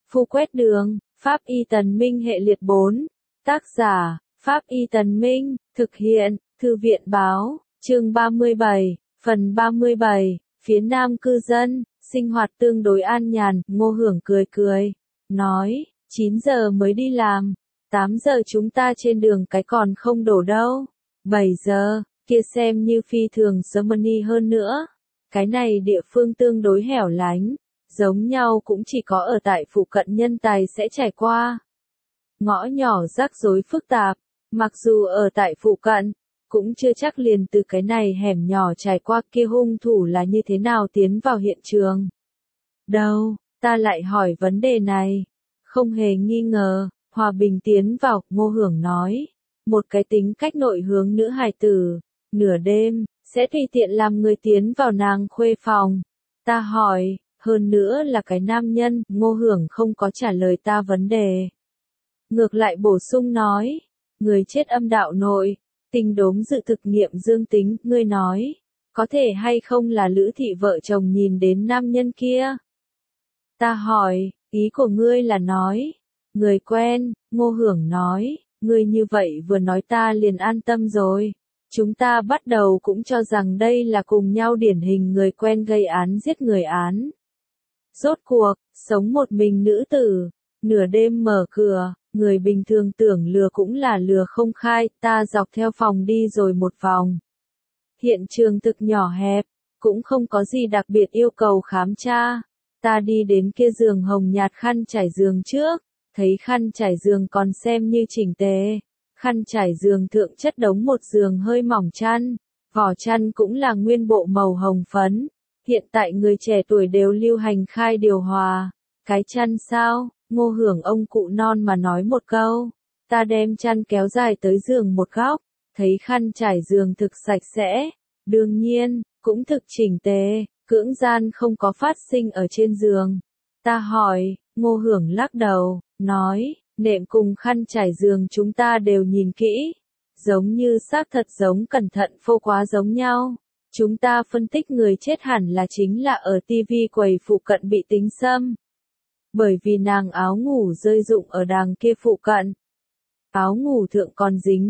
Phu quét đường, Pháp Y Tần Minh hệ liệt 4. Tác giả, Pháp Y Tần Minh, thực hiện, Thư viện báo, chương 37, phần 37, phía Nam cư dân, sinh hoạt tương đối an nhàn, Ngô Hưởng cười cười, nói, 9 giờ mới đi làm, 8 giờ chúng ta trên đường cái còn không đổ đâu, 7 giờ, kia xem như phi thường Germany hơn nữa. Cái này địa phương tương đối hẻo lánh, giống nhau cũng chỉ có ở tại phụ cận nhân tài sẽ trải qua. Ngõ nhỏ rắc rối phức tạp, mặc dù ở tại phụ cận, cũng chưa chắc liền từ cái này hẻm nhỏ trải qua kia hung thủ là như thế nào tiến vào hiện trường. Đâu, ta lại hỏi vấn đề này. Không hề nghi ngờ, Hòa Bình tiến vào, Ngô Hưởng nói. Một cái tính cách nội hướng nữ hài tử, nửa đêm, sẽ tùy tiện làm người tiến vào nàng khuê phòng. Ta hỏi, hơn nữa là cái nam nhân, Ngô Hưởng không có trả lời ta vấn đề. Ngược lại bổ sung nói, người chết âm đạo nội, tinh đốm dự thực nghiệm dương tính, ngươi nói, có thể hay không là Lữ Thị vợ chồng nhìn đến nam nhân kia? Ta hỏi, ý của ngươi là nói, người quen, Ngô Hưởng nói, ngươi như vậy vừa nói ta liền an tâm rồi. Chúng ta bắt đầu cũng cho rằng đây là cùng nhau điển hình người quen gây án giết người án. Rốt cuộc, sống một mình nữ tử, nửa đêm mở cửa, người bình thường tưởng lừa cũng là lừa không khai, ta dọc theo phòng đi rồi một vòng. Hiện trường thực nhỏ hẹp, cũng không có gì đặc biệt yêu cầu khám tra. Ta đi đến kia giường hồng nhạt khăn trải giường trước, thấy khăn trải giường còn xem như chỉnh tề. Khăn trải giường thượng chất đống một giường hơi mỏng chăn, vỏ chăn cũng là nguyên bộ màu hồng phấn. Hiện tại người trẻ tuổi đều lưu hành khai điều hòa. Cái chăn sao? Ngô Hưởng ông cụ non mà nói một câu. Ta đem chăn kéo dài tới giường một góc, thấy khăn trải giường thực sạch sẽ. Đương nhiên, cũng thực chỉnh tề, cưỡng gian không có phát sinh ở trên giường. Ta hỏi, Ngô Hưởng lắc đầu, nói, nệm cùng khăn trải giường chúng ta đều nhìn kỹ. Giống như xác thật giống cẩn thận phô quá giống nhau. Chúng ta phân tích người chết hẳn là chính là ở TV quầy phụ cận bị tính xâm. Bởi vì nàng áo ngủ rơi rụng ở đàng kia phụ cận. Áo ngủ thượng còn dính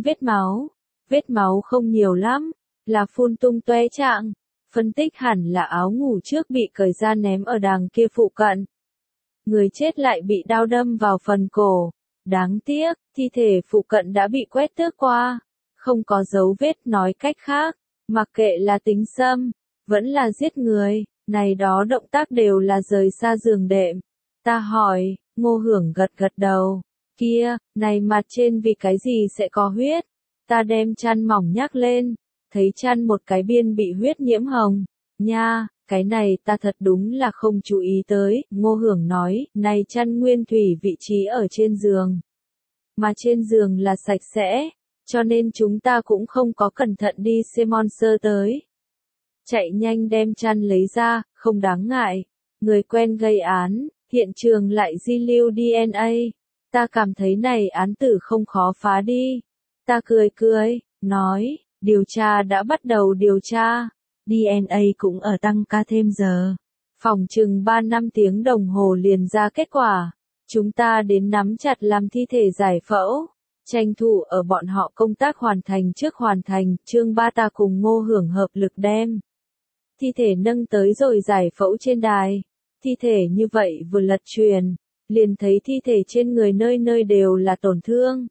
vết máu không nhiều lắm, là phun tung tóe trạng. Phân tích hẳn là áo ngủ trước bị cởi ra ném ở đàng kia phụ cận. Người chết lại bị đao đâm vào phần cổ. Đáng tiếc, thi thể phụ cận đã bị quét tước qua. Không có dấu vết, nói cách khác. Mặc kệ là tính xâm, vẫn là giết người, này đó động tác đều là rời xa giường đệm. Ta hỏi, Ngô Hưởng gật gật đầu. Kia, này mặt trên vì cái gì sẽ có huyết? Ta đem chăn mỏng nhắc lên, thấy chăn một cái biên bị huyết nhiễm hồng. Nha, cái này ta thật đúng là không chú ý tới. Ngô Hưởng nói, này chăn nguyên thủy vị trí ở trên giường. Mà trên giường là sạch sẽ. Cho nên chúng ta cũng không có cẩn thận đi xem monster tới. Chạy nhanh đem chăn lấy ra, không đáng ngại. Người quen gây án, hiện trường lại di lưu DNA. Ta cảm thấy này án tử không khó phá đi. Ta cười, nói, điều tra đã bắt đầu điều tra. DNA cũng ở tăng ca thêm giờ. Phòng chừng 3-5 tiếng đồng hồ liền ra kết quả. Chúng ta đến nắm chặt làm thi thể giải phẫu. Tranh thủ ở bọn họ công tác hoàn thành trước hoàn thành, chương 3 ta cùng Ngô Hưởng hợp lực đem. Thi thể nâng tới rồi giải phẫu trên đài. Thi thể như vậy vừa lật truyền, liền thấy thi thể trên người nơi nơi đều là tổn thương.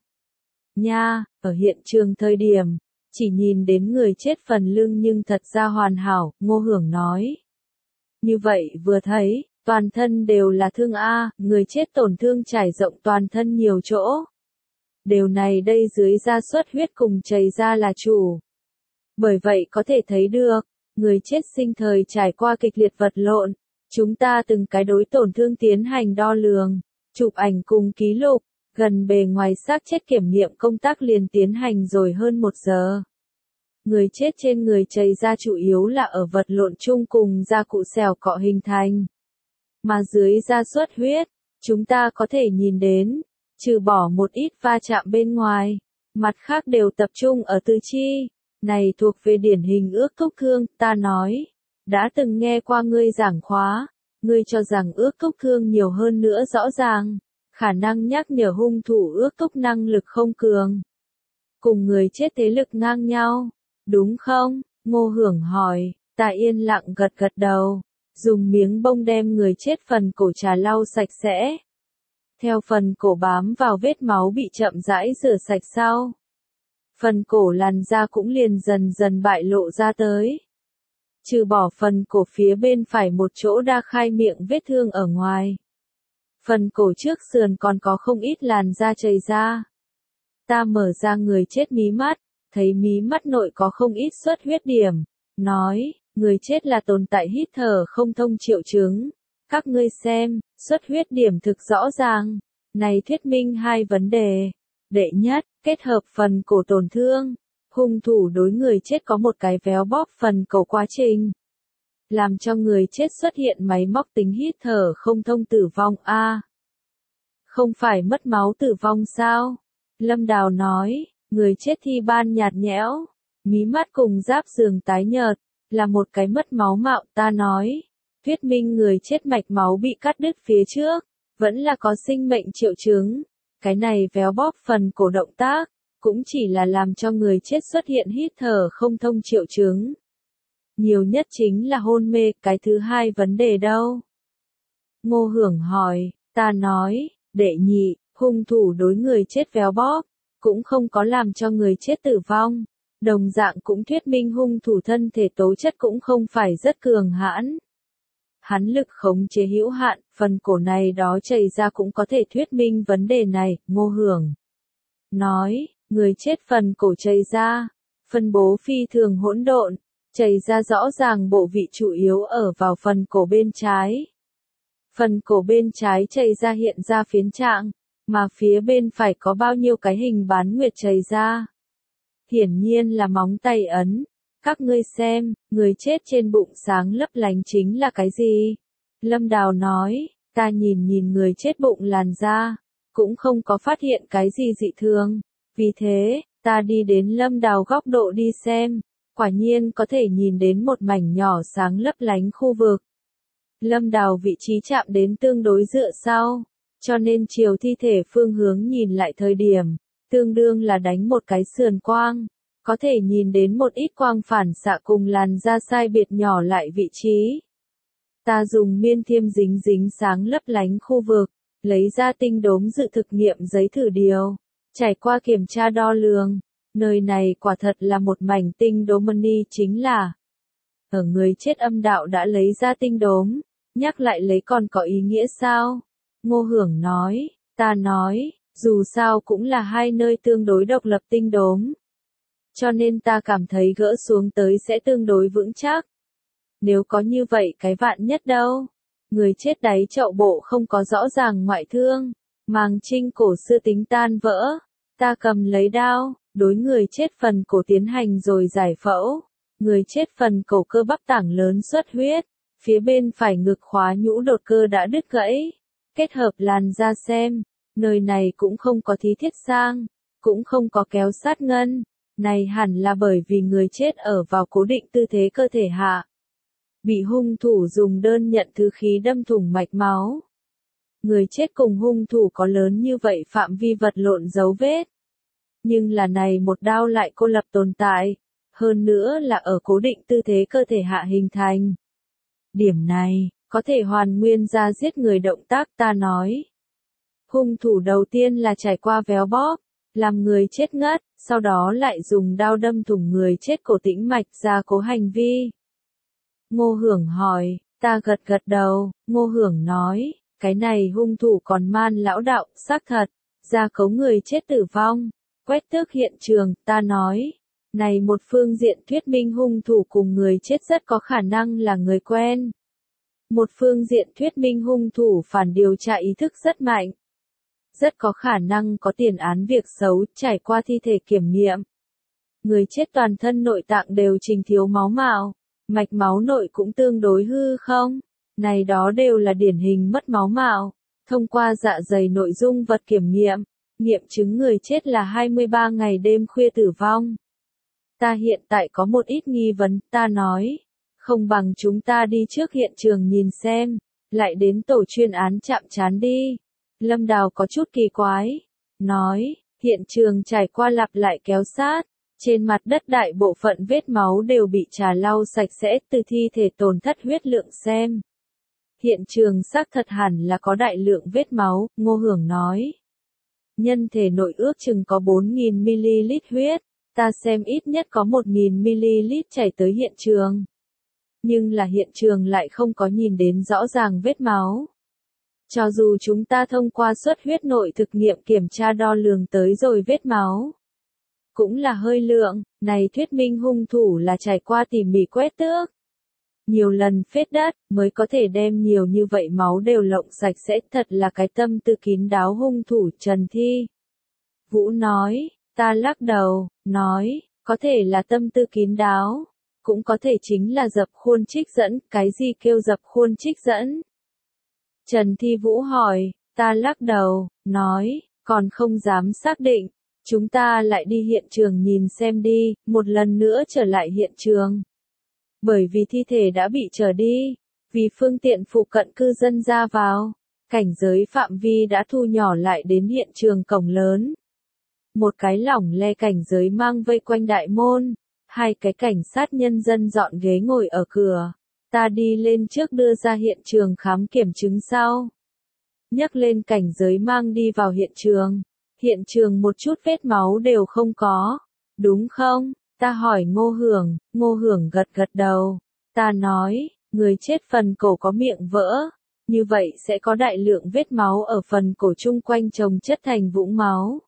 Nha, ở hiện trường thời điểm, chỉ nhìn đến người chết phần lưng nhưng thật ra hoàn hảo, Ngô Hưởng nói. Như vậy vừa thấy, toàn thân đều là thương A, người chết tổn thương trải rộng toàn thân nhiều chỗ. Điều này đây dưới da xuất huyết cùng chảy ra là chủ. Bởi vậy có thể thấy được, người chết sinh thời trải qua kịch liệt vật lộn. Chúng ta từng cái đối tổn thương tiến hành đo lường, chụp ảnh cùng ký lục, gần bề ngoài xác chết kiểm nghiệm công tác liền tiến hành rồi hơn 1 giờ. Người chết trên người chảy ra chủ yếu là ở vật lộn chung cùng da cụ xẻo cọ hình thành. Mà dưới da xuất huyết, chúng ta có thể nhìn đến, trừ bỏ một ít va chạm bên ngoài, mặt khác đều tập trung ở tứ chi. Này thuộc về điển hình ước thúc thương, ta nói. Đã từng nghe qua ngươi giảng khóa, Ngươi cho rằng ước thúc thương nhiều hơn nữa rõ ràng, khả năng nhắc nhở hung thủ ước thúc năng lực không cường. Cùng người chết thế lực ngang nhau, đúng không? Ngô Hưởng hỏi, ta yên lặng gật gật đầu, dùng miếng bông đem người chết phần cổ trà lau sạch sẽ. Theo phần cổ bám vào vết máu bị chậm rãi rửa sạch sau. Phần cổ làn da cũng liền dần dần bại lộ ra tới. Trừ bỏ phần cổ phía bên phải một chỗ đa khai miệng vết thương ở ngoài. Phần cổ trước sườn còn có không ít làn da chảy ra. Ta mở ra người chết mí mắt, thấy mí mắt nội có không ít xuất huyết điểm, nói, người chết là tồn tại hít thở không thông triệu chứng. Các ngươi xem, xuất huyết điểm thực rõ ràng, này thuyết minh hai vấn đề. Đệ nhất, kết hợp phần cổ tổn thương, hung thủ đối người chết có một cái véo bóp phần cổ quá trình. Làm cho người chết xuất hiện máy móc tính hít thở không thông tử vong a. Không phải mất máu tử vong sao? Lâm Đào nói, người chết thi ban nhạt nhẽo, mí mắt cùng giáp giường tái nhợt, là một cái mất máu mạo. Ta nói, thuyết minh người chết mạch máu bị cắt đứt phía trước, vẫn là có sinh mệnh triệu chứng. Cái này véo bóp phần cổ động tác, cũng chỉ là làm cho người chết xuất hiện hít thở không thông triệu chứng. Nhiều nhất chính là hôn mê, cái thứ hai vấn đề đâu? Ngô Hưởng hỏi, ta nói, đệ nhị, hung thủ đối người chết véo bóp, cũng không có làm cho người chết tử vong. Đồng dạng cũng thuyết minh hung thủ thân thể tố chất cũng không phải rất cường hãn. Hắn lực khống chế hữu hạn, phần cổ này đó chảy ra cũng có thể thuyết minh vấn đề này. Ngô Hưởng nói, người chết phần cổ chảy ra, phân bố phi thường hỗn độn, chảy ra rõ ràng bộ vị chủ yếu ở vào phần cổ bên trái. Phần cổ bên trái chảy ra hiện ra phiến trạng, mà phía bên phải có bao nhiêu cái hình bán nguyệt chảy ra. Hiển nhiên là móng tay ấn. Các ngươi xem, người chết trên bụng sáng lấp lánh chính là cái gì? Lâm Đào nói, ta nhìn người chết bụng làn da, cũng không có phát hiện cái gì dị thường. Vì thế, ta đi đến Lâm Đào góc độ đi xem, quả nhiên có thể nhìn đến một mảnh nhỏ sáng lấp lánh khu vực. Lâm Đào vị trí chạm đến tương đối dựa sau, cho nên chiều thi thể phương hướng nhìn lại thời điểm, tương đương là đánh một cái sườn quang. Có thể nhìn đến một ít quang phản xạ cùng làn da sai biệt nhỏ lại vị trí. Ta dùng miên thiêm dính dính sáng lấp lánh khu vực, lấy ra tinh đốm dự thực nghiệm giấy thử điều, trải qua kiểm tra đo lường. Nơi này quả thật là một mảnh tinh đốm mani, chính là ở người chết âm đạo đã lấy ra tinh đốm, nhắc lại lấy còn có ý nghĩa sao? Ngô Hưởng nói, ta nói, dù sao cũng là hai nơi tương đối độc lập tinh đốm. Cho nên ta cảm thấy gỡ xuống tới sẽ tương đối vững chắc. Nếu có như vậy cái vạn nhất đâu. Người chết đáy chậu bộ không có rõ ràng ngoại thương. Màng trinh cổ xưa tính tan vỡ. Ta cầm lấy đao, đối người chết phần cổ tiến hành rồi giải phẫu. Người chết phần cổ cơ bắp tảng lớn xuất huyết. Phía bên phải ngực khóa nhũ đột cơ đã đứt gãy. Kết hợp làn da xem. Nơi này cũng không có thí thiết sang. Cũng không có kéo sát ngân. Này hẳn là bởi vì người chết ở vào cố định tư thế cơ thể hạ. Bị hung thủ dùng đơn nhận thứ khí đâm thủng mạch máu. Người chết cùng hung thủ có lớn như vậy phạm vi vật lộn dấu vết. Nhưng là này một đao lại cô lập tồn tại. Hơn nữa là ở cố định tư thế cơ thể hạ hình thành. Điểm này, có thể hoàn nguyên ra giết người động tác. Ta nói. Hung thủ đầu tiên là trải qua véo bóp, làm người chết ngất, sau đó lại dùng đao đâm thủng người chết cổ tĩnh mạch gia cố hành vi. Ngô Hưởng hỏi, ta gật gật đầu. Ngô Hưởng nói, cái này hung thủ còn man lão đạo, xác thật, gia cố người chết tử vong, quét tước hiện trường. Ta nói, này một phương diện thuyết minh hung thủ cùng người chết rất có khả năng là người quen. Một phương diện thuyết minh hung thủ phản điều tra ý thức rất mạnh. Rất có khả năng có tiền án việc xấu. Trải qua thi thể kiểm nghiệm. Người chết toàn thân nội tạng đều trình thiếu máu mạo, mạch máu nội cũng tương đối hư không. Này đó đều là điển hình mất máu mạo. Thông qua dạ dày nội dung vật kiểm nghiệm, nghiệm chứng người chết là 23 ngày đêm khuya tử vong. Ta hiện tại có một ít nghi vấn. Ta nói, không bằng chúng ta đi trước hiện trường nhìn xem, lại đến tổ chuyên án chạm trán đi. Lâm Đào có chút kỳ quái, nói, hiện trường trải qua lặp lại kéo sát, trên mặt đất đại bộ phận vết máu đều bị trà lau sạch sẽ từ thi thể tổn thất huyết lượng xem. Hiện trường xác thật hẳn là có đại lượng vết máu, Ngô Hưởng nói. Nhân thể nội ước chừng có 4.000ml huyết, ta xem ít nhất có 1.000ml chảy tới hiện trường. Nhưng là hiện trường lại không có nhìn đến rõ ràng vết máu. Cho dù chúng ta thông qua xuất huyết nội thực nghiệm kiểm tra đo lường tới rồi vết máu, cũng là hơi lượng, này thuyết minh hung thủ là trải qua tỉ mỉ quét tước. Nhiều lần phết đất, mới có thể đem nhiều như vậy máu đều lộng sạch sẽ, thật là cái tâm tư kín đáo hung thủ Trần Thi. Vũ nói, ta lắc đầu, nói, có thể là tâm tư kín đáo, cũng có thể chính là dập khuôn trích dẫn, cái gì kêu dập khuôn trích dẫn? Trần Thi Vũ hỏi, ta lắc đầu, nói, còn không dám xác định, chúng ta lại đi hiện trường nhìn xem đi, một lần nữa trở lại hiện trường. Bởi vì thi thể đã bị trở đi, vì phương tiện phụ cận cư dân ra vào, cảnh giới phạm vi đã thu nhỏ lại đến hiện trường cổng lớn. Một cái lỏng le cảnh giới mang vây quanh đại môn, hai cái cảnh sát nhân dân dọn ghế ngồi ở cửa. Ta đi lên trước đưa ra hiện trường khám kiểm chứng sau. Nhấc lên cảnh giới mang đi vào hiện trường một chút vết máu đều không có, đúng không? Ta hỏi Ngô Hưởng gật gật đầu. Ta nói, người chết phần cổ có miệng vỡ, như vậy sẽ có đại lượng vết máu ở phần cổ chung quanh chồng chất thành vũng máu.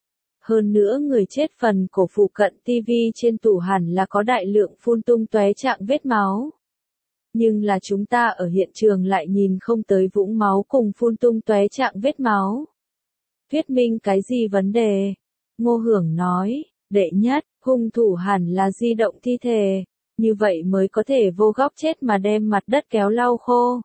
Hơn nữa người chết phần cổ phụ cận tivi trên tủ hẳn là có đại lượng phun tung tóe trạng vết máu. Nhưng là chúng ta ở hiện trường lại nhìn không tới vũng máu cùng phun tung tóe trạng vết máu. Thuyết minh cái gì vấn đề? Ngô Hưởng nói, đệ nhất, hung thủ hẳn là di động thi thể, như vậy mới có thể vô góc chết mà đem mặt đất kéo lau khô.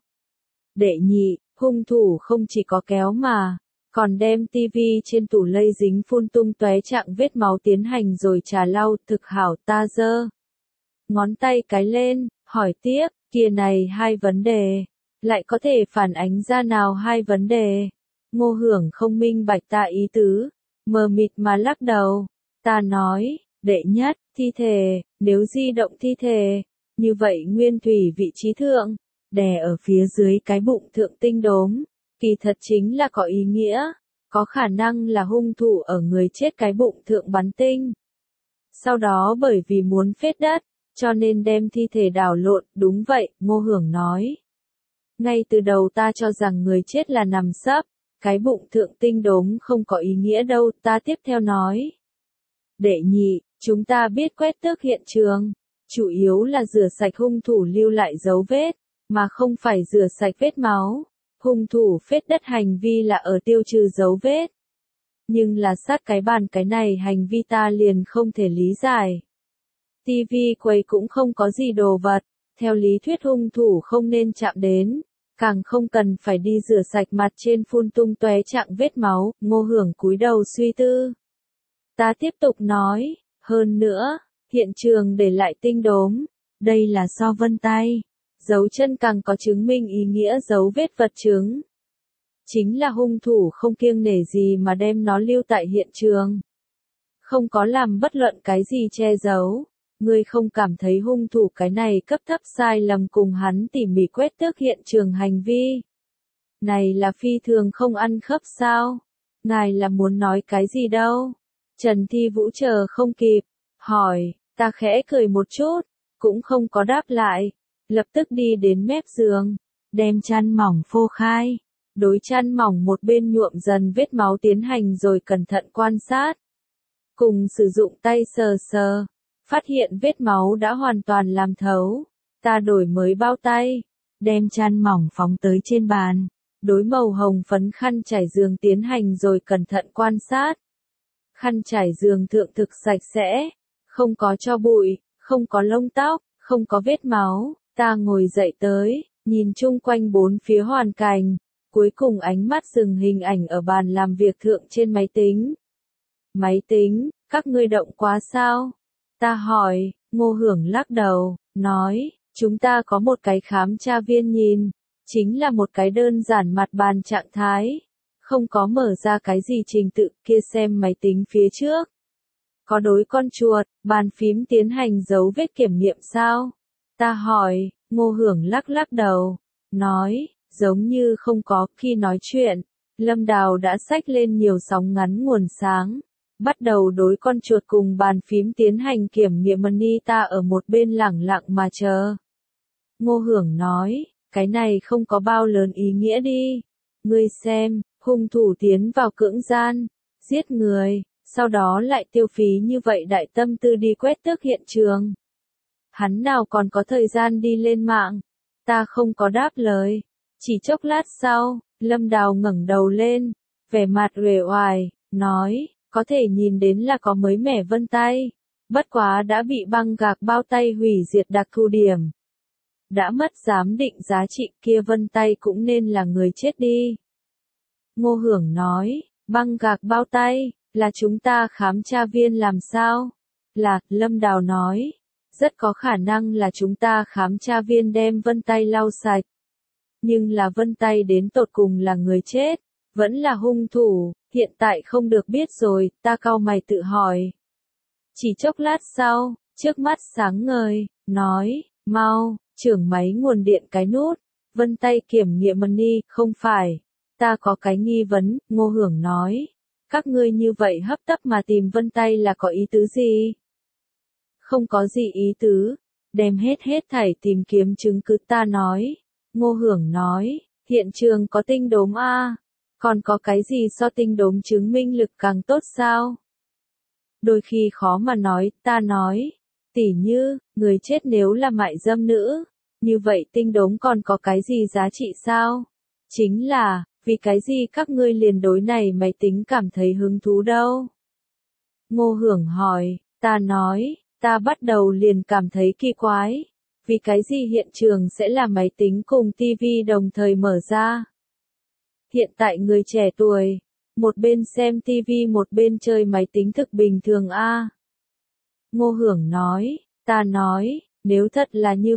Đệ nhị, hung thủ không chỉ có kéo mà, còn đem tivi trên tủ lây dính phun tung tóe trạng vết máu tiến hành rồi trà lau. Thực hảo. Ta giơ ngón tay cái lên, hỏi tiếp, kia này hai vấn đề, lại có thể phản ánh ra nào hai vấn đề? Ngô Hưởng không minh bạch ta ý tứ, mờ mịt mà lắc đầu. Ta nói, đệ nhất, thi thể, nếu di động thi thể, như vậy nguyên thủy vị trí thượng, đè ở phía dưới cái bụng thượng tinh đốm, kỳ thật chính là có ý nghĩa, có khả năng là hung thủ ở người chết cái bụng thượng bắn tinh. Sau đó bởi vì muốn phết đất, cho nên đem thi thể đảo lộn, đúng vậy, Ngô Hưởng nói. Ngay từ đầu ta cho rằng người chết là nằm sấp, cái bụng thượng tinh đốm không có ý nghĩa đâu, ta tiếp theo nói. Đệ nhị, chúng ta biết quét tước hiện trường, chủ yếu là rửa sạch hung thủ lưu lại dấu vết, mà không phải rửa sạch vết máu. Hung thủ phết đất hành vi là ở tiêu trừ dấu vết. Nhưng là sát cái bàn cái này hành vi ta liền không thể lý giải. Tivi quầy cũng không có gì đồ vật, theo lý thuyết hung thủ không nên chạm đến, càng không cần phải đi rửa sạch mặt trên phun tung tóe trạng vết máu. Ngô Hưởng cúi đầu suy tư. Ta tiếp tục nói, hơn nữa, hiện trường để lại tinh đốm, đây là so vân tay, dấu chân càng có chứng minh ý nghĩa dấu vết vật chứng. Chính là hung thủ không kiêng nể gì mà đem nó lưu tại hiện trường. Không có làm bất luận cái gì che giấu. Ngươi không cảm thấy hung thủ cái này cấp thấp sai lầm cùng hắn tỉ mỉ quét tước hiện trường hành vi. Này là phi thường không ăn khớp sao? Ngài là muốn nói cái gì đâu? Trần Thi Vũ chờ không kịp, hỏi, ta khẽ cười một chút, cũng không có đáp lại, lập tức đi đến mép giường, đem chăn mỏng phô khai, đối chăn mỏng một bên nhuộm dần vết máu tiến hành rồi cẩn thận quan sát. Cùng sử dụng tay sờ sờ, phát hiện vết máu đã hoàn toàn làm thấu, ta đổi mới bao tay, đem chăn mỏng phóng tới trên bàn, đối màu hồng phấn khăn trải giường tiến hành rồi cẩn thận quan sát. Khăn trải giường thượng thực sạch sẽ, không có tro bụi, không có lông tóc, không có vết máu. Ta ngồi dậy tới, nhìn chung quanh bốn phía hoàn cảnh, cuối cùng ánh mắt dừng hình ảnh ở bàn làm việc thượng trên máy tính. Máy tính, các ngươi động quá sao? Ta hỏi. Ngô Hưởng lắc đầu, nói, chúng ta có một cái khám tra viên nhìn, chính là một cái đơn giản mặt bàn trạng thái. Không có mở ra cái gì trình tự, kia xem máy tính phía trước. Có đối con chuột, bàn phím tiến hành dấu vết kiểm nghiệm sao? Ta hỏi, Ngô Hưởng lắc lắc đầu, nói, giống như không có. Khi nói chuyện, Lâm Đào đã xách lên nhiều sóng ngắn nguồn sáng, bắt đầu đối con chuột cùng bàn phím tiến hành kiểm nghiệm. Anita ở một bên lẳng lặng mà chờ. Ngô Hưởng nói, cái này không có bao lớn ý nghĩa đi. Ngươi xem, hung thủ tiến vào cưỡng gian, giết người, sau đó lại tiêu phí như vậy đại tâm tư đi quét tước hiện trường. Hắn nào còn có thời gian đi lên mạng? Ta không có đáp lời. Chỉ chốc lát sau, Lâm Đào ngẩng đầu lên, vẻ mặt uể oải, nói, có thể nhìn đến là có mới mẻ vân tay. Bất quá đã bị băng gạc bao tay hủy diệt đặc thù điểm. Đã mất giám định giá trị, kia vân tay cũng nên là người chết đi. Ngô Hưởng nói, băng gạc bao tay, là chúng ta khám tra viên làm sao? Là, Lâm Đào nói, rất có khả năng là chúng ta khám tra viên đem vân tay lau sạch. Nhưng là vân tay đến tột cùng là người chết, vẫn là hung thủ, hiện tại không được biết rồi. Ta cau mày tự hỏi. Chỉ chốc lát sau, trước mắt sáng ngời, nói, mau, trưởng máy nguồn điện cái nút, vân tay kiểm nghiệm money. Không phải, ta có cái nghi vấn. Ngô Hưởng nói, các ngươi như vậy hấp tấp mà tìm vân tay là có ý tứ gì? Không có gì ý tứ, đem hết thảy tìm kiếm chứng cứ. Ta nói. Ngô Hưởng nói, hiện trường có tinh đốm a, còn có cái gì so tinh đốm chứng minh lực càng tốt sao? Đôi khi khó mà nói. Ta nói, tỉ như, người chết nếu là mại dâm nữ, như vậy tinh đốm còn có cái gì giá trị sao? Chính là, vì cái gì các ngươi liền đối này máy tính cảm thấy hứng thú đâu? Ngô Hưởng hỏi. Ta nói, ta bắt đầu liền cảm thấy kỳ quái. Vì cái gì hiện trường sẽ là máy tính cùng TV đồng thời mở ra? Hiện tại người trẻ tuổi, một bên xem TV một bên chơi máy tính thực bình thường a. Ngô Hưởng nói, ta nói, nếu thật là như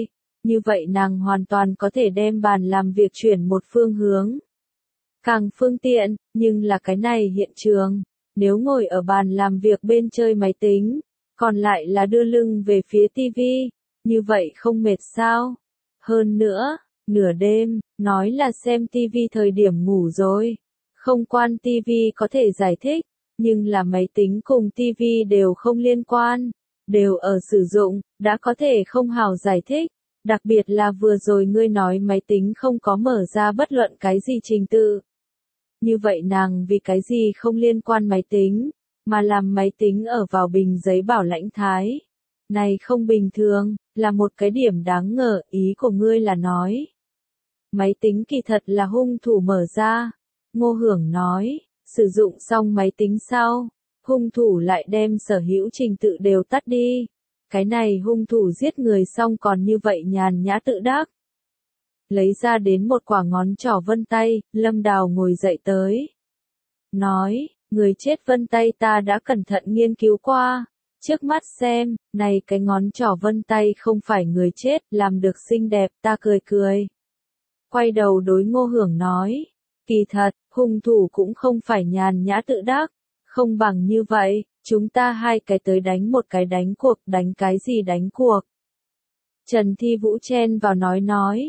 vậy nàng hoàn toàn có thể đem bàn làm việc chuyển một phương hướng. Càng phương tiện, nhưng là cái này hiện trường, nếu ngồi ở bàn làm việc bên chơi máy tính, còn lại là đưa lưng về phía TV. Như vậy không mệt sao? Hơn nữa, nửa đêm, nói là xem TV thời điểm ngủ rồi. Không quan TV có thể giải thích, nhưng là máy tính cùng TV đều không liên quan, đều ở sử dụng, đã có thể không hào giải thích. Đặc biệt là vừa rồi ngươi nói máy tính không có mở ra bất luận cái gì trình tự. Như vậy nàng vì cái gì không liên quan máy tính, mà làm máy tính ở vào bình giấy bảo lãnh thái. Này không bình thường, là một cái điểm đáng ngờ. Ý của ngươi là nói, máy tính kỳ thật là hung thủ mở ra. Ngô Hưởng nói, sử dụng xong máy tính sau, hung thủ lại đem sở hữu trình tự đều tắt đi. Cái này hung thủ giết người xong còn như vậy nhàn nhã tự đắc. Lấy ra đến một quả ngón trỏ vân tay, Lâm Đào ngồi dậy tới. Nói, người chết vân tay ta đã cẩn thận nghiên cứu qua. Trước mắt xem, này cái ngón trỏ vân tay không phải người chết, làm được xinh đẹp. Ta cười. Quay đầu đối Ngô Hưởng nói, kỳ thật, hung thủ cũng không phải nhàn nhã tự đắc. Không bằng như vậy, chúng ta hai cái tới đánh một cái đánh cuộc. Đánh cái gì đánh cuộc? Trần Thi Vũ chen vào nói,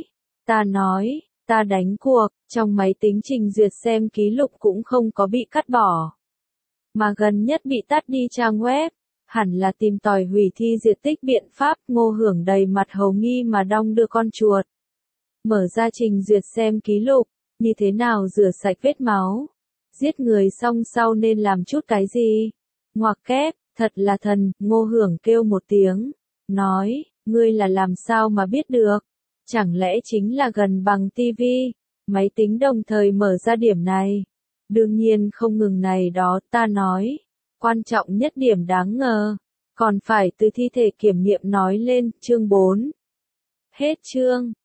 ta đánh cuộc, trong máy tính trình duyệt xem ký lục cũng không có bị cắt bỏ. Mà gần nhất bị tắt đi trang web, hẳn là tìm tòi hủy thi diệt tích biện pháp. Ngô Hưởng đầy mặt hầu nghi mà đong đưa con chuột. Mở ra trình duyệt xem ký lục, như thế nào rửa sạch vết máu? Giết người xong sau nên làm chút cái gì? Ngoặc kép, thật là thần. Ngô Hưởng kêu một tiếng, nói, ngươi là làm sao mà biết được? Chẳng lẽ chính là gần bằng TV, máy tính đồng thời mở ra điểm này? Đương nhiên không ngừng này đó. Ta nói, quan trọng nhất điểm đáng ngờ, còn phải từ thi thể kiểm nghiệm nói lên. Chương 4. Hết chương.